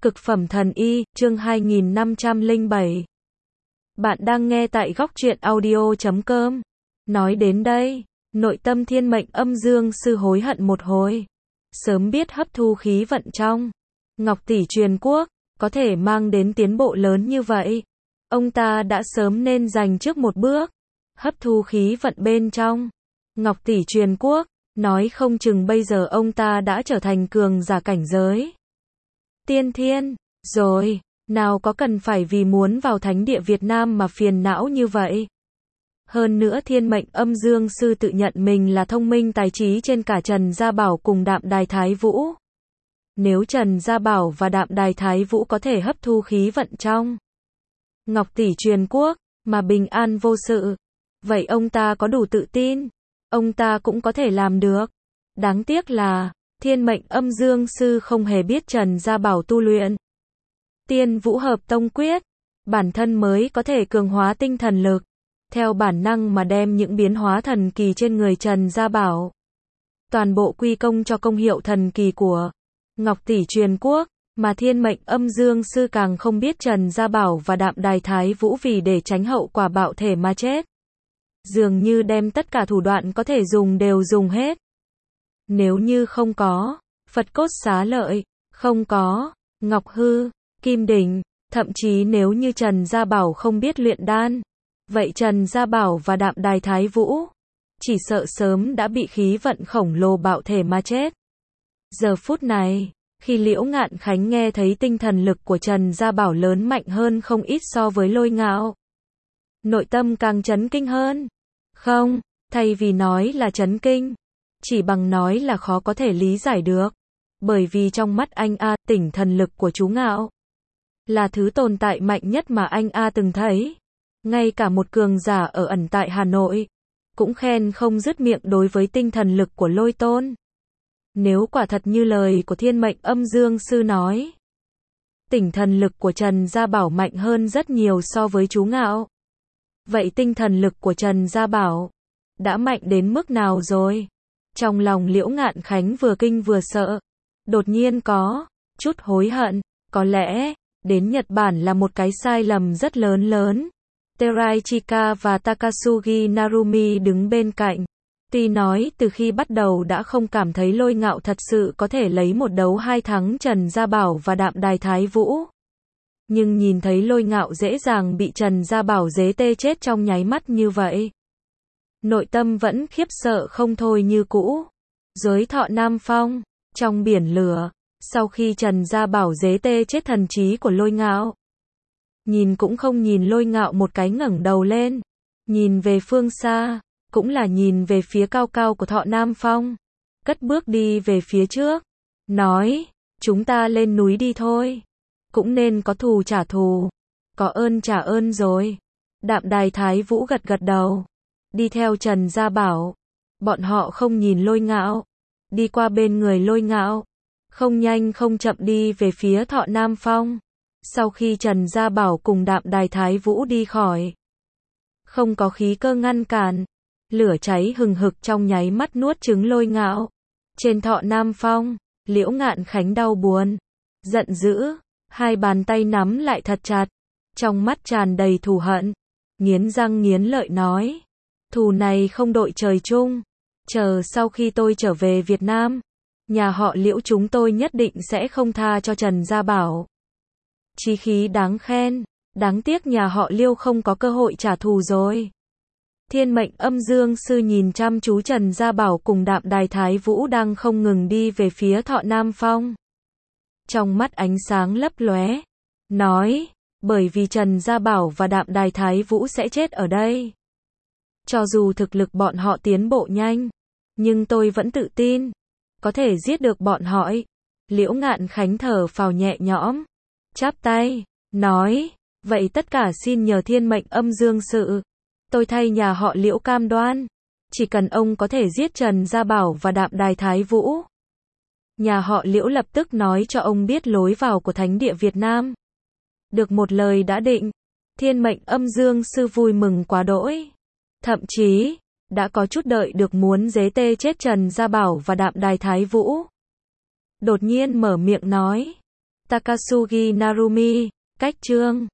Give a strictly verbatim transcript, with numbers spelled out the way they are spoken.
Cực phẩm thần y, chương hai nghìn năm trăm lẻ bảy. Bạn đang nghe tại góc truyện audio chấm com. Nói đến đây, nội tâm Thiên Mệnh Âm Dương Sư hối hận một hồi. Sớm biết hấp thu khí vận trong Ngọc Tỷ Truyền Quốc, có thể mang đến tiến bộ lớn như vậy. Ông ta đã sớm nên giành trước một bước. Hấp thu khí vận bên trong Ngọc Tỷ Truyền Quốc, nói không chừng bây giờ ông ta đã trở thành cường giả cảnh giới tiên thiên, rồi, nào có cần phải vì muốn vào thánh địa Việt Nam mà phiền não như vậy. Hơn nữa Thiên Mệnh Âm Dương Sư tự nhận mình là thông minh tài trí trên cả Trần Gia Bảo cùng Đạm Đài Thái Vũ. Nếu Trần Gia Bảo và Đạm Đài Thái Vũ có thể hấp thu khí vận trong Ngọc Tỷ Truyền Quốc, mà bình an vô sự, vậy ông ta có đủ tự tin, ông ta cũng có thể làm được. Đáng tiếc là Thiên Mệnh Âm Dương Sư không hề biết Trần Gia Bảo tu luyện Tiên Vũ Hợp Tông Quyết, bản thân mới có thể cường hóa tinh thần lực, theo bản năng mà đem những biến hóa thần kỳ trên người Trần Gia Bảo toàn bộ quy công cho công hiệu thần kỳ của Ngọc Tỷ Truyền Quốc, mà Thiên Mệnh Âm Dương Sư càng không biết Trần Gia Bảo và Đạm Đài Thái Vũ vì để tránh hậu quả bạo thể mà chết, dường như đem tất cả thủ đoạn có thể dùng đều dùng hết. Nếu như không có Phật Cốt Xá Lợi, không có Ngọc Hư, Kim Đỉnh, thậm chí nếu như Trần Gia Bảo không biết luyện đan, vậy Trần Gia Bảo và Đạm Đài Thái Vũ chỉ sợ sớm đã bị khí vận khổng lồ bạo thể mà chết. Giờ phút này, khi Liễu Ngạn Khánh nghe thấy tinh thần lực của Trần Gia Bảo lớn mạnh hơn không ít so với Lôi Ngạo, nội tâm càng chấn kinh hơn. Không, thay vì nói là chấn kinh, chỉ bằng nói là khó có thể lý giải được. Bởi vì trong mắt anh A, tinh thần lực của chú Ngạo là thứ tồn tại mạnh nhất mà anh A từng thấy. Ngay cả một cường giả ở ẩn tại Hà Nội cũng khen không dứt miệng đối với tinh thần lực của Lôi Tôn. Nếu quả thật như lời của Thiên Mệnh Âm Dương Sư nói, tinh thần lực của Trần Gia Bảo mạnh hơn rất nhiều so với chú Ngạo, vậy tinh thần lực của Trần Gia Bảo đã mạnh đến mức nào rồi? Trong lòng Liễu Ngạn Khánh vừa kinh vừa sợ, đột nhiên có chút hối hận. Có lẽ đến Nhật Bản là một cái sai lầm rất lớn lớn. Terai Chika và Takasugi Narumi đứng bên cạnh, tuy nói từ khi bắt đầu đã không cảm thấy Lôi Ngạo thật sự có thể lấy một đấu hai thắng Trần Gia Bảo và Đạm Đài Thái Vũ, nhưng nhìn thấy Lôi Ngạo dễ dàng bị Trần Gia Bảo dế tê chết trong nháy mắt như vậy, nội tâm vẫn khiếp sợ không thôi như cũ. Giới Thọ Nam Phong, trong biển lửa, sau khi Trần Gia Bảo dế tê chết thần trí của Lôi Ngạo, nhìn cũng không nhìn Lôi Ngạo một cái ngẩng đầu lên, nhìn về phương xa, cũng là nhìn về phía cao cao của Thọ Nam Phong, cất bước đi về phía trước, nói, chúng ta lên núi đi thôi, cũng nên có thù trả thù, có ơn trả ơn rồi. Đạm Đài Thái Vũ gật gật đầu, đi theo Trần Gia Bảo. Bọn họ không nhìn Lôi Ngạo, đi qua bên người Lôi Ngạo, không nhanh không chậm đi về phía Thọ Nam Phong. Sau khi Trần Gia Bảo cùng Đạm Đài Thái Vũ đi khỏi, không có khí cơ ngăn cản, lửa cháy hừng hực trong nháy mắt nuốt chửng Lôi Ngạo. Trên Thọ Nam Phong, Liễu Ngạn Khánh đau buồn, giận dữ, hai bàn tay nắm lại thật chặt, trong mắt tràn đầy thù hận, nghiến răng nghiến lợi nói, thù này không đội trời chung, chờ sau khi tôi trở về Việt Nam, nhà họ Liễu chúng tôi nhất định sẽ không tha cho Trần Gia Bảo. Chí khí đáng khen, đáng tiếc nhà họ Liêu không có cơ hội trả thù rồi. Thiên Mệnh Âm Dương Sư nhìn chăm chú Trần Gia Bảo cùng Đạm Đài Thái Vũ đang không ngừng đi về phía Thọ Nam Phong. Trong mắt ánh sáng lấp lóe, nói, bởi vì Trần Gia Bảo và Đạm Đài Thái Vũ sẽ chết ở đây. Cho dù thực lực bọn họ tiến bộ nhanh, nhưng tôi vẫn tự tin có thể giết được bọn họ. Liễu Ngạn Khánh thở phào nhẹ nhõm, chắp tay, nói, vậy tất cả xin nhờ Thiên Mệnh Âm Dương Sư, tôi thay nhà họ Liễu cam đoan, chỉ cần ông có thể giết Trần Gia Bảo và Đạm Đài Thái Vũ, nhà họ Liễu lập tức nói cho ông biết lối vào của thánh địa Việt Nam. Được một lời đã định, Thiên Mệnh Âm Dương Sư vui mừng quá đỗi, thậm chí đã có chút đợi được muốn dế tê chết Trần Gia Bảo và Đạm Đài Thái Vũ. Đột nhiên mở miệng nói, Takasugi Narumi. Cách chương